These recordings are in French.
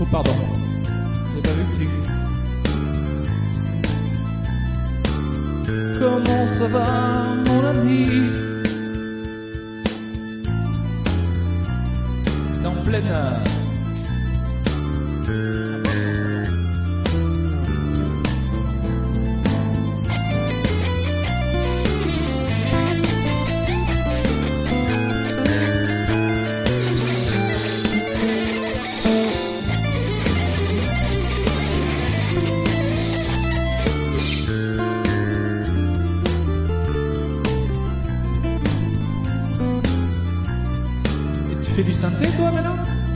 pardon. J'ai pas vu que tu... Comment ça va, mon ami? T'es en pleine... Tu fais du synthé, toi, maintenant?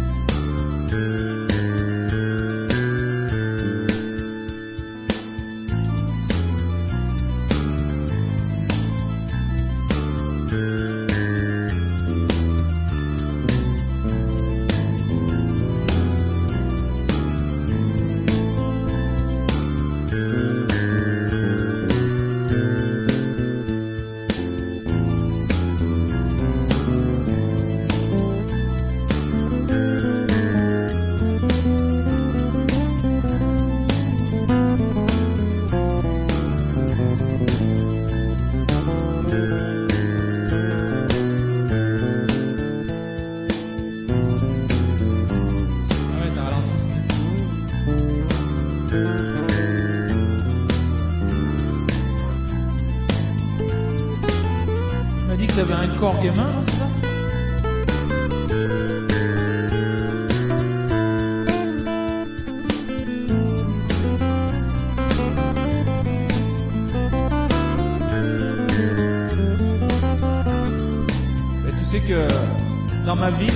Tu m'as dit que tu avais un corps gamin, non, c'est ça? Et tu sais que dans ma ville,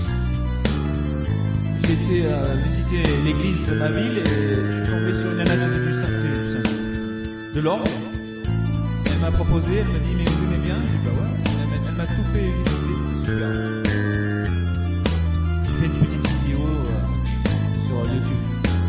j'ai été visiter l'église de ma ville et je suis tombé sur une nana qui faisait de l'orgue. Elle m'a proposé, elle m'a dit mais vous aimez bien? J'ai dit bah ouais. Elle m'a tout fait visiter, c'était super. J'ai fait une petite vidéo sur YouTube.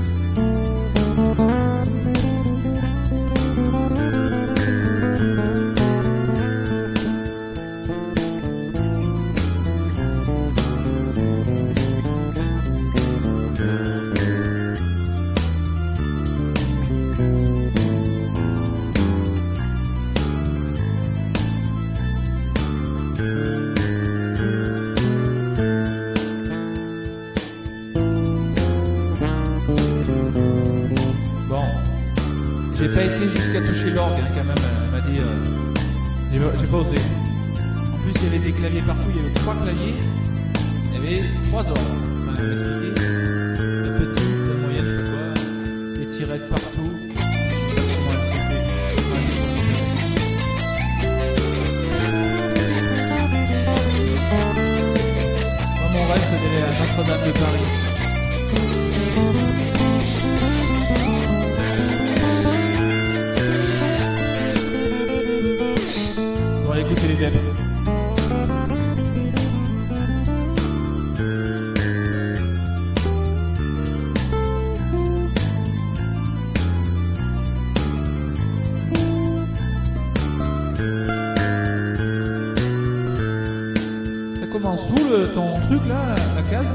J'ai pas été jusqu'à toucher l'orgue hein, quand même, elle m'a dit, j'ai pas osé. En plus il y avait des claviers partout, il y avait 3 claviers, il y avait 3 orgues. Enfin, elle m'a expliqué, la petite, la moyenne, je sais pas quoi, des tirettes partout. Je sais pas comment elle se fait. Moi mon rêve c'est d'aller à Notre-Dame de Paris. Écoutez les Debs. Ça commence où ton truc là, la case?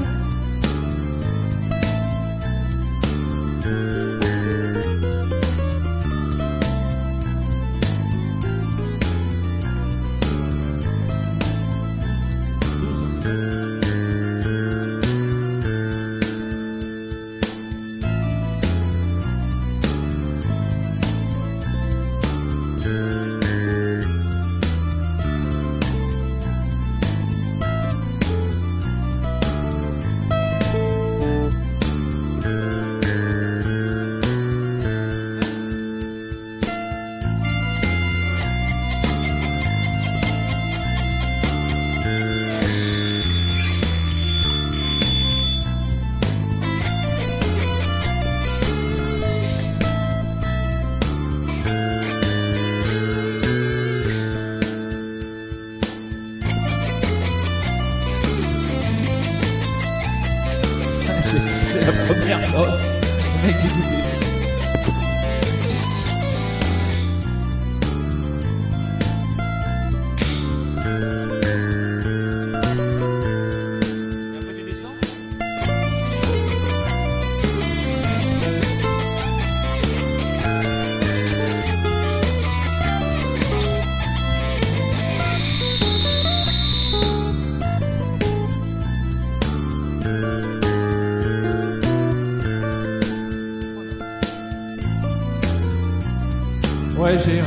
Ouais, j'ai.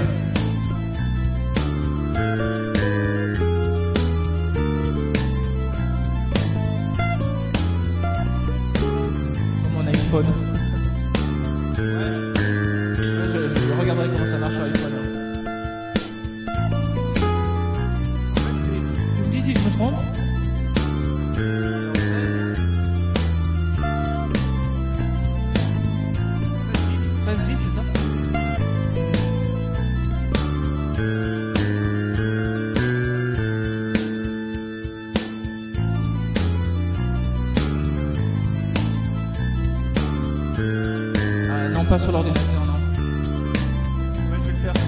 Sur mon iPhone. Ouais. Je regarderai comment ça marche sur iPhone. En fait, tu me dis si je me trompe. 13-10, c'est ça? Ah, non, pas sur l'ordinateur, non. Ouais, je vais le faire.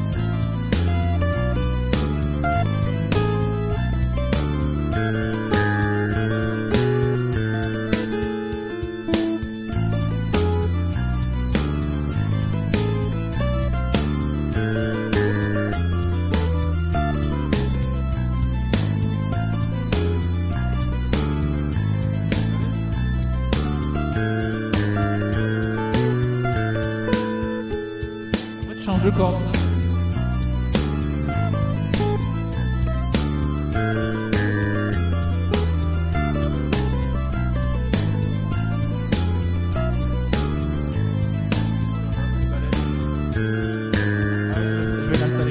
Change de corde. Je vais l'installer.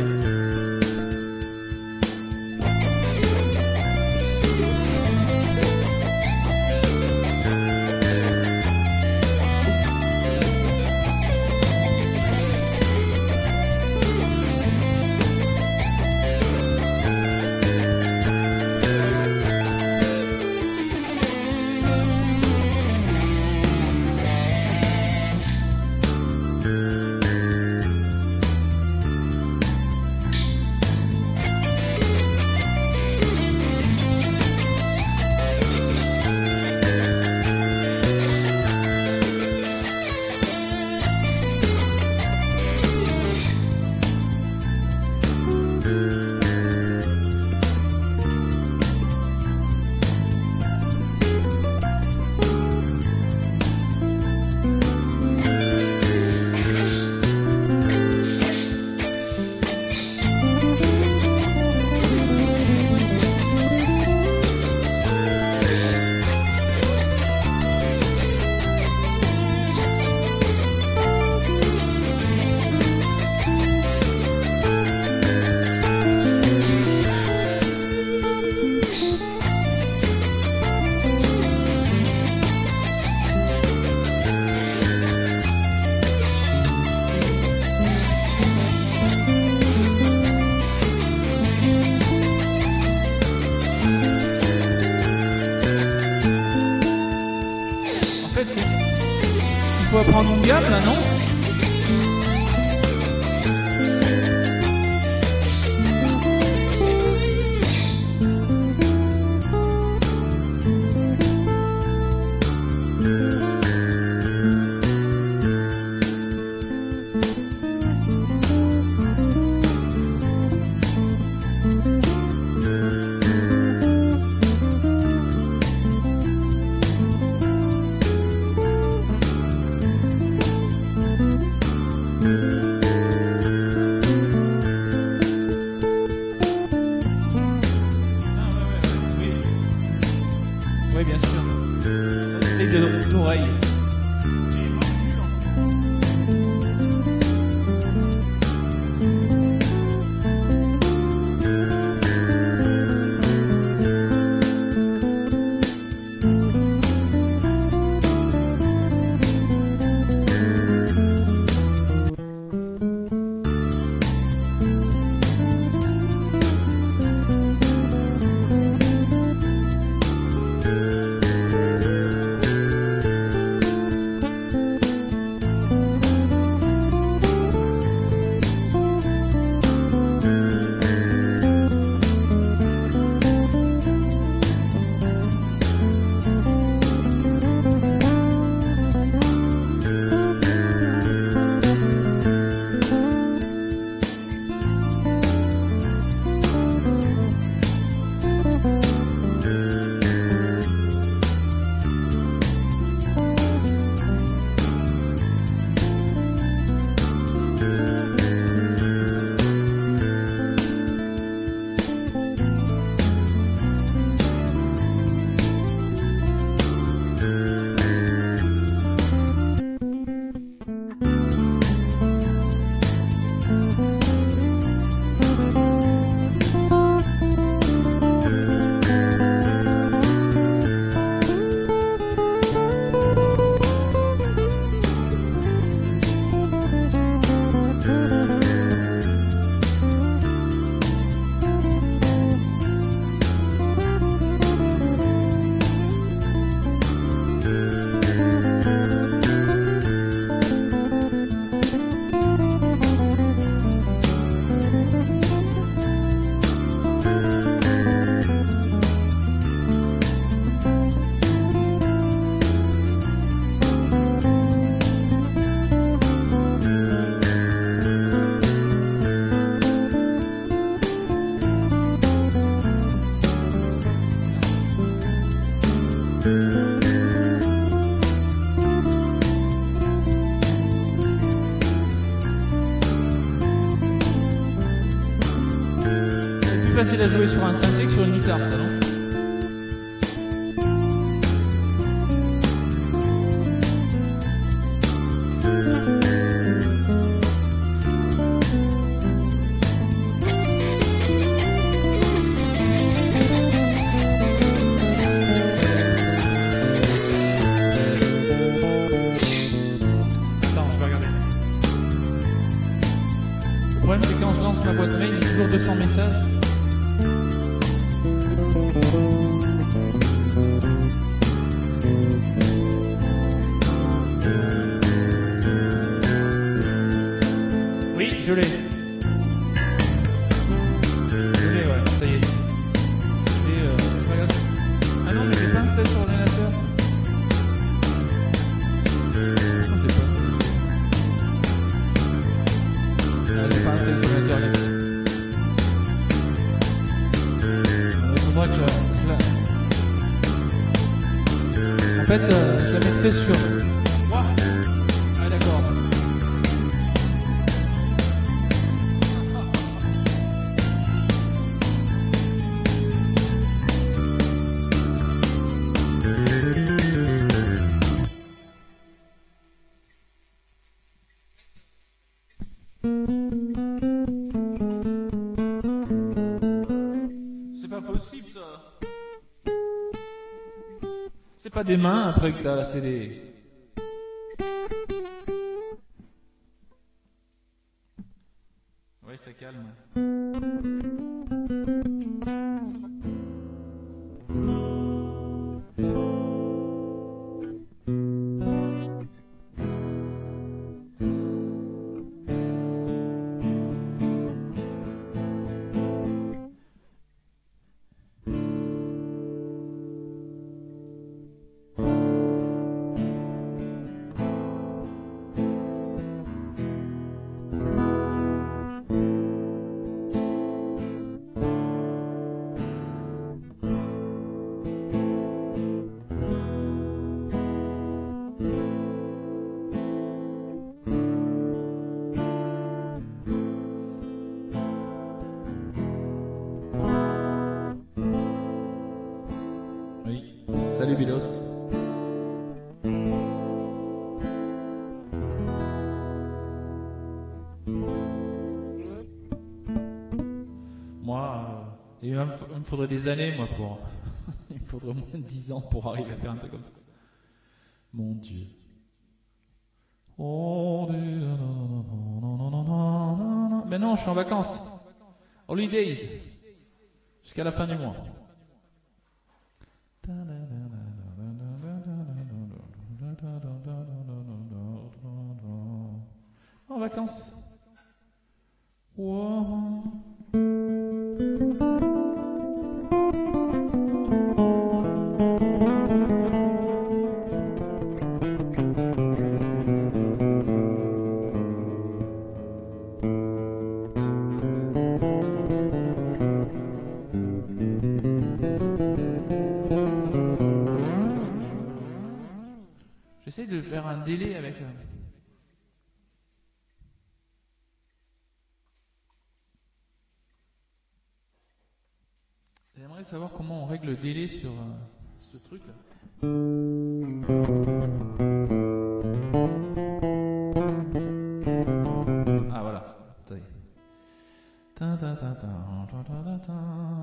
En fait, il faut apprendre une gamme là, non? Oui, bien sûr. C'est d'oreille. à jouer sur un synthé que sur une guitare, ça, non? Attends, je vais regarder. Le problème, c'est que quand je lance ma boîte mail, j'ai toujours 200 messages. Oui, je l'ai. Je l'ai, ouais, ça y est. Je regarde. Ah non, mais j'ai pas installé sur l'ordinateur. Non, je l'ai pas. Ah, j'ai pas installé sur l'ordinateur. Il faudra que je la... En fait, je la mettrai sur... Ouah. Ah d'accord. C'est pas possible ça. C'est pas des mains après que t'as la CD. Ouais, ça calme. Oui. Salut Bilos. Moi, il me faudrait des années, moi, pour... il me faudrait au moins 10 ans pour arriver à faire un truc comme ça. Mon Dieu. Mais non, je suis en vacances. Holidays. Jusqu'à la fin du mois. En vacances. Wow. J'essaie de faire un délai avec... J'aimerais savoir comment on règle le délai sur ce truc-là. Ah voilà, ça y est. Ta ta ta ta ta ta ta ta.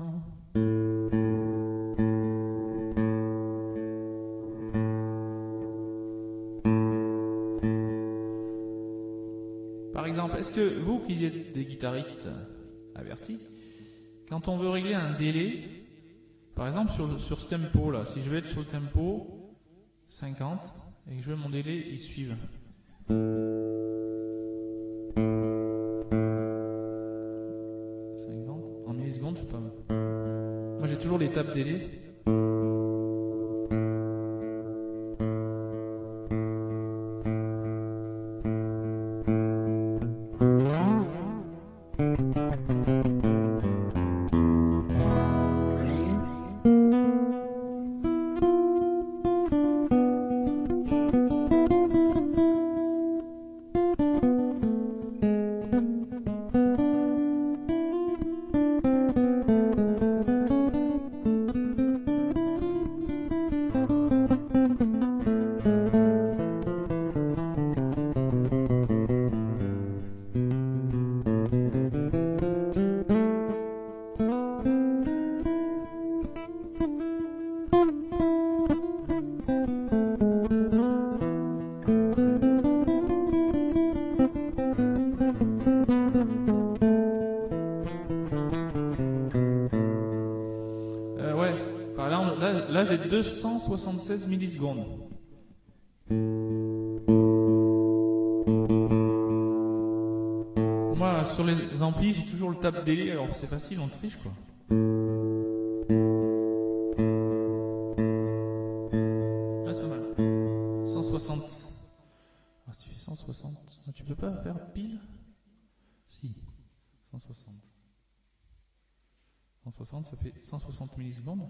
Par exemple, est-ce que vous qui êtes des guitaristes avertis, quand on veut régler un délai, par exemple sur ce tempo là, si je vais être sur le tempo 50 et que je veux mon délai, il suive. 50 en millisecondes, je sais pas. Moi j'ai toujours l'étape délai. Ouais. Par là j'ai 276 millisecondes. Moi, sur les amplis, j'ai toujours le tab délai, alors c'est facile, on triche, quoi. Là, c'est pas mal. 160. Ah, si tu fais 160. Tu peux pas faire pile? Si. 160. 160, ça fait 160 millisecondes.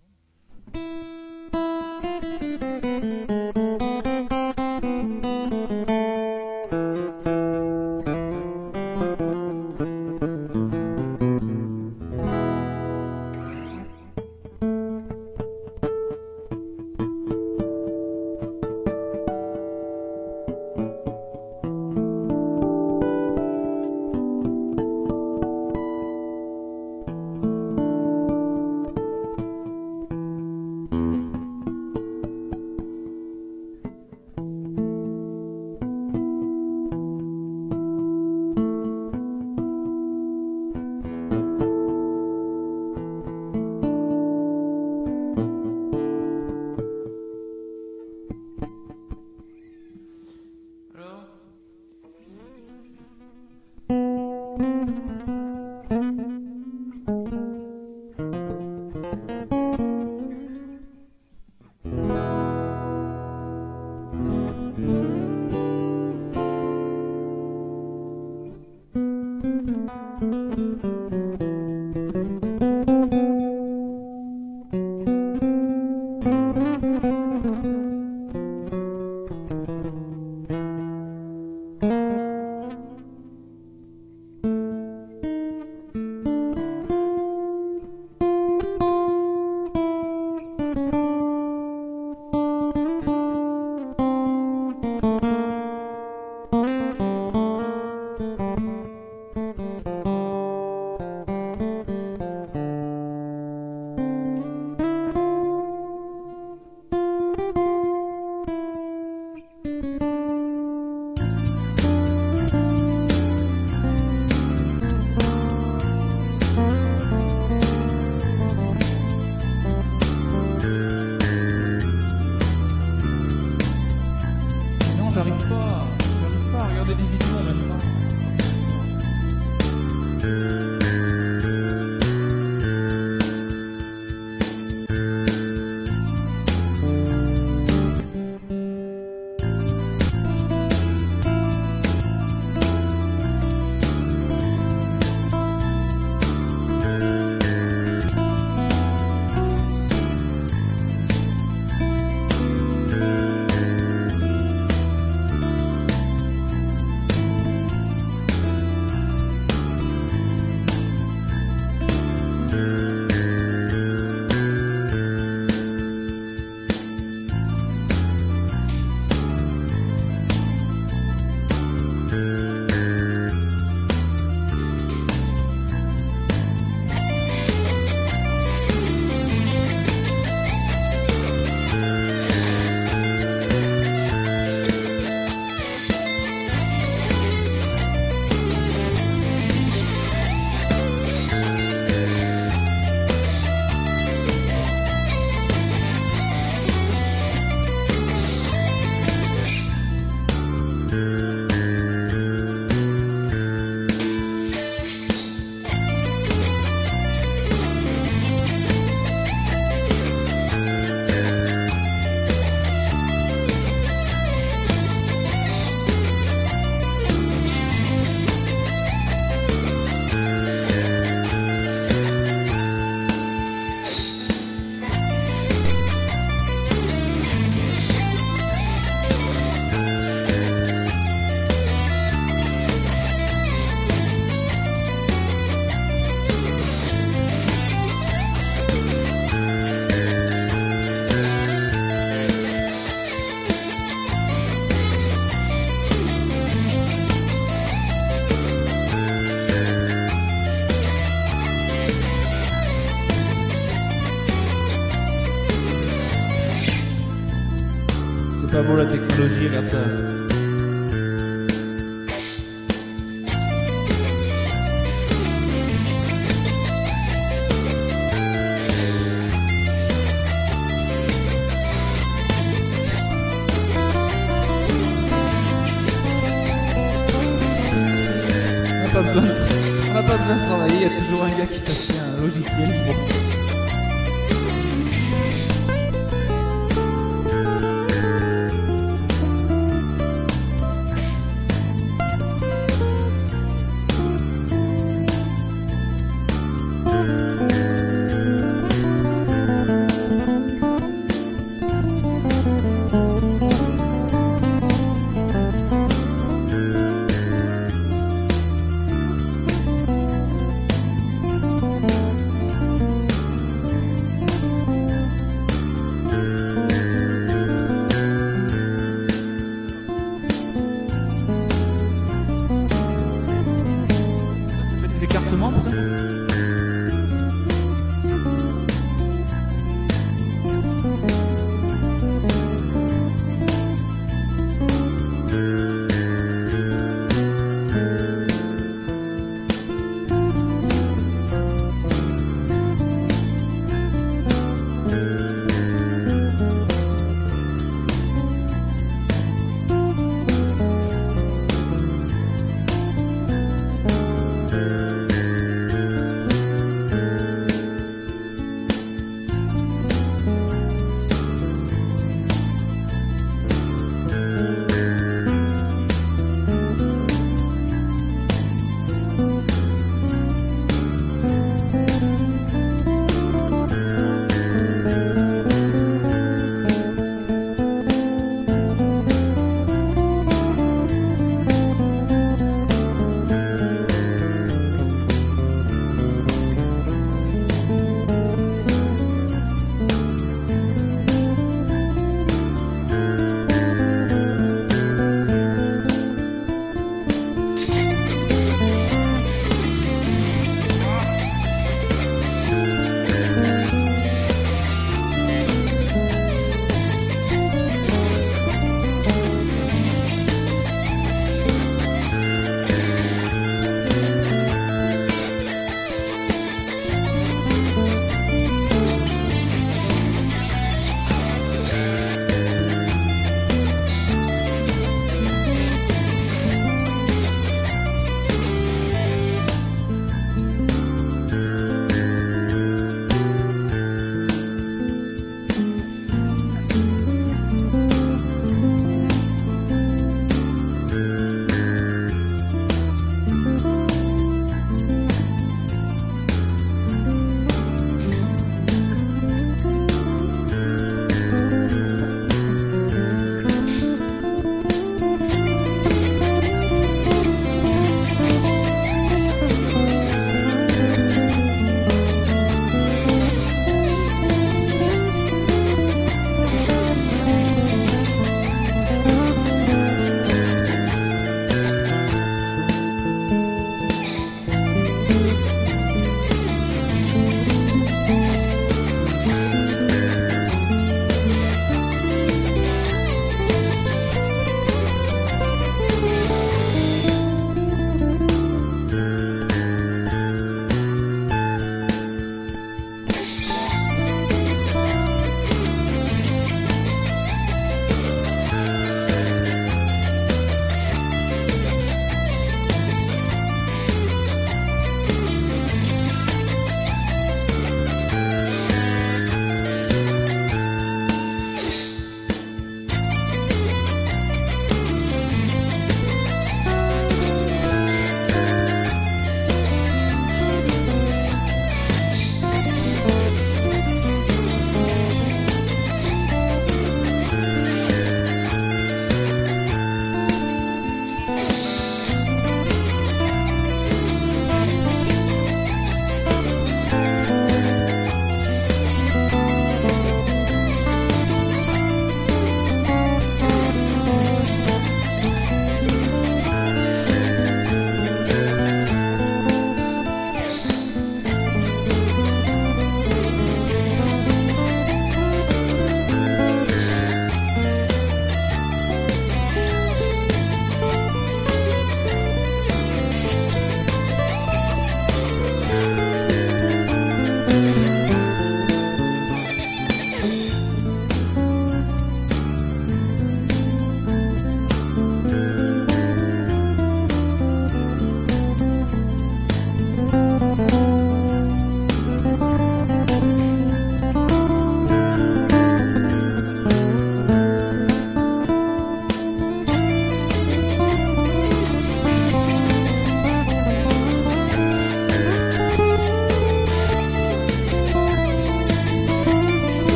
J'arrive pas à regarder des vidéos en même temps. C'est pas beau la technologie, regarde ça. ciel pour.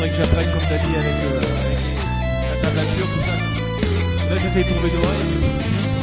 faudrait que j'apprenne, comme t'as dit, avec la tablature, tout ça. Là, j'essaie de trouver d'oreilles.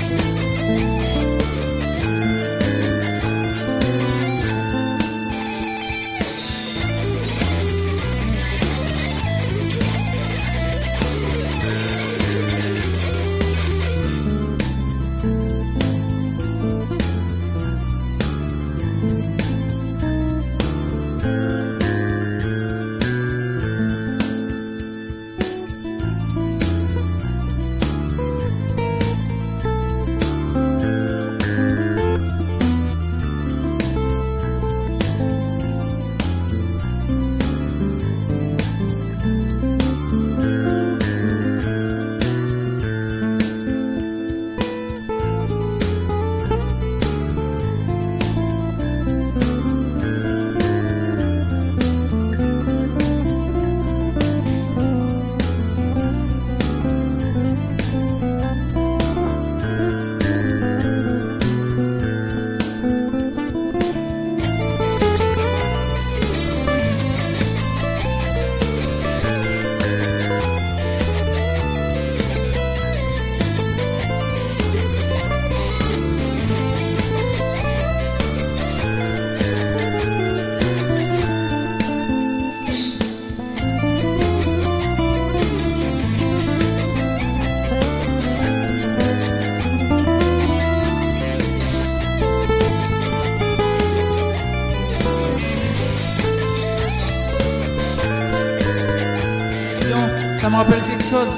Ça me rappelle quelque chose.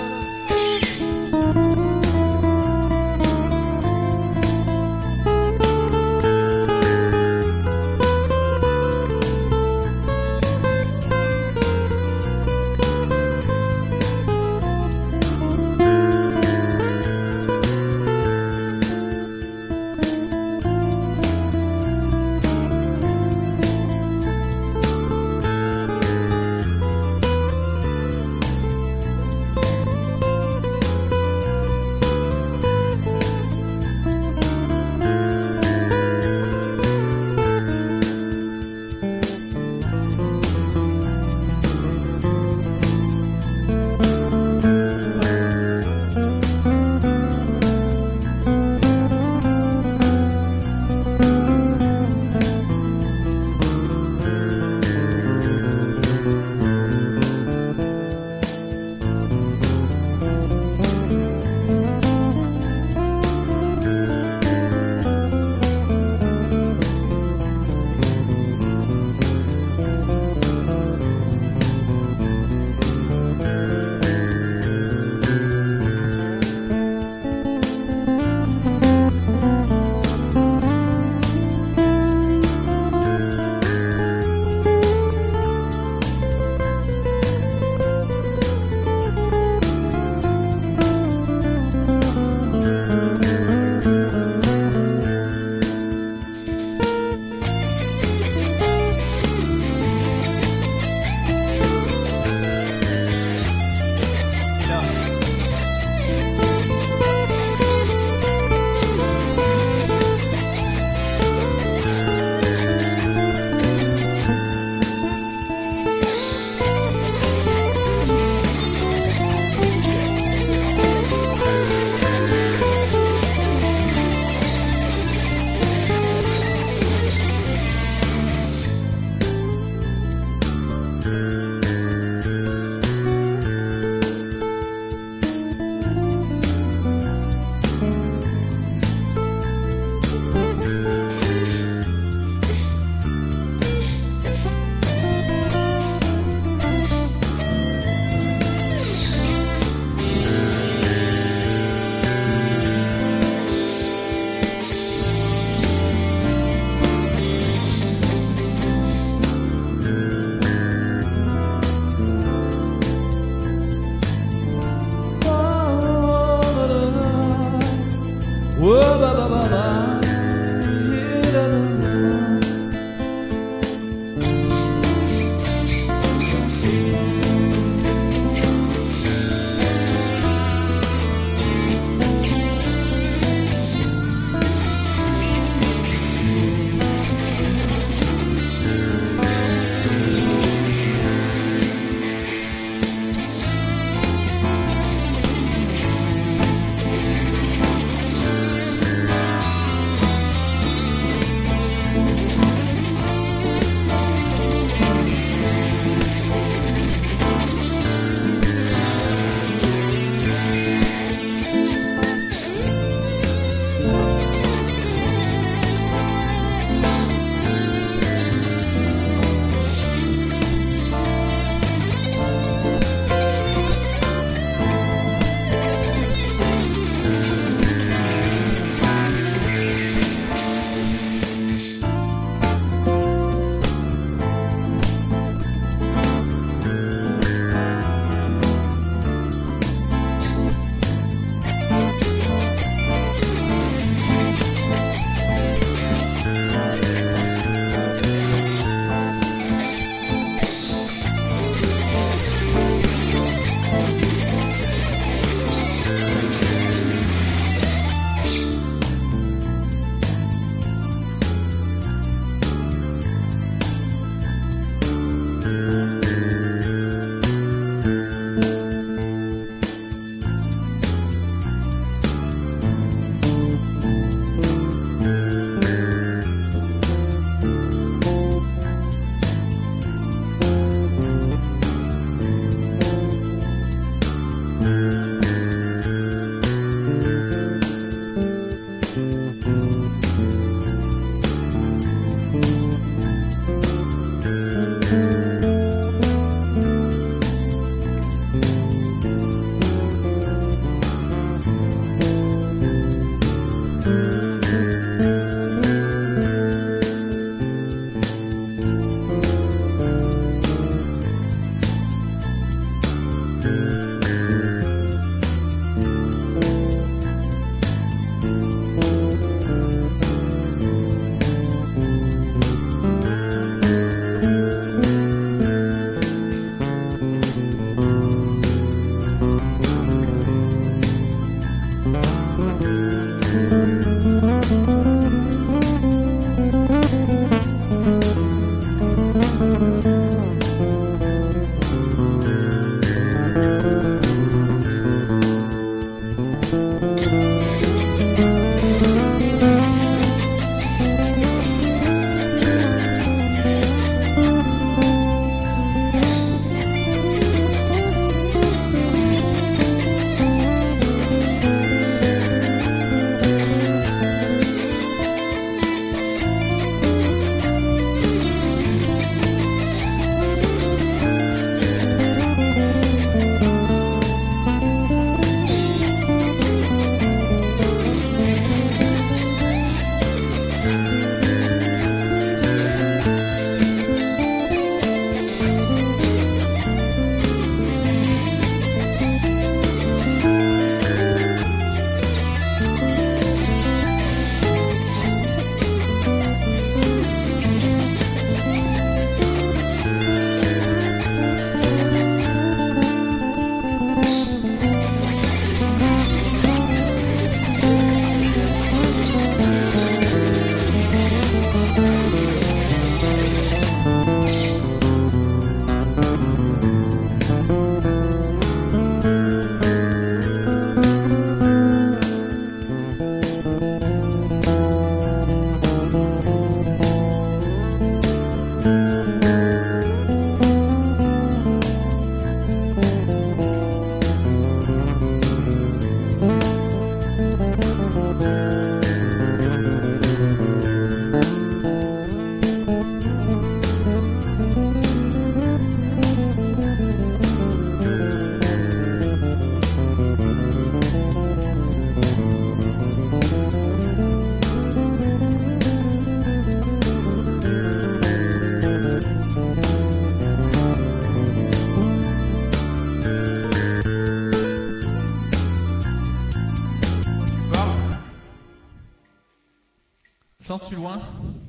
J'en suis loin.